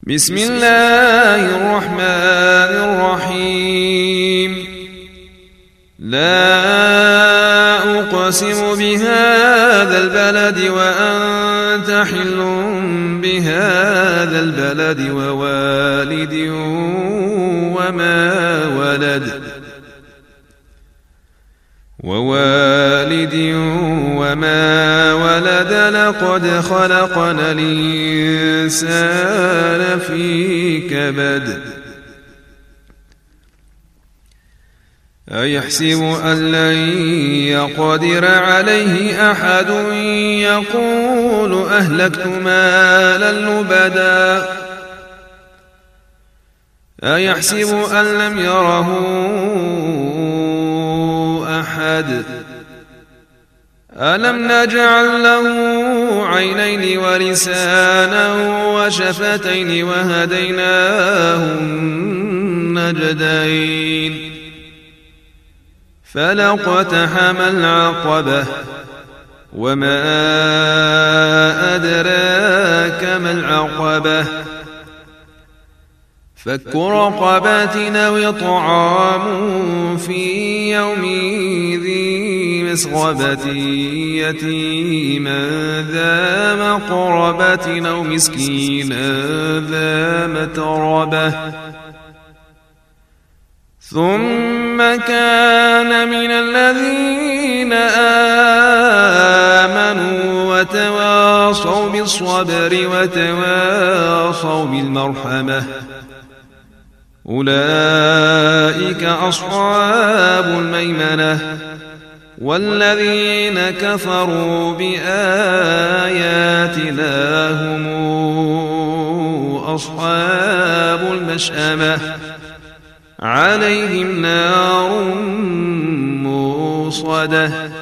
بسم الله الرحمن الرحيم لا أقسم بهذا البلد وأنت حل بهذا البلد ووالد وما ولد لقد خلقنا الإنسان في كبد أيحسب أن لن يقدر عليه أحد يقول أهلكت مالا لبدا أيحسب أن لم يره أحد ألم نجعل له عينين ولسانا وشفتين وهديناه النجدين فلاقتحم العقبة وما أدراك ما العقبة فك رقبة أو إطعام في يوم ذي مسغبة يتيما ذا مقربة أو مسكينا ذا متربة ثم كان من الذين آمنوا وتواصوا بالصبر وتواصوا بالمرحمة أولئك أصحاب الميمنة والذين كفروا بآياتنا هم أصحاب المشأمة عليهم نار موصدة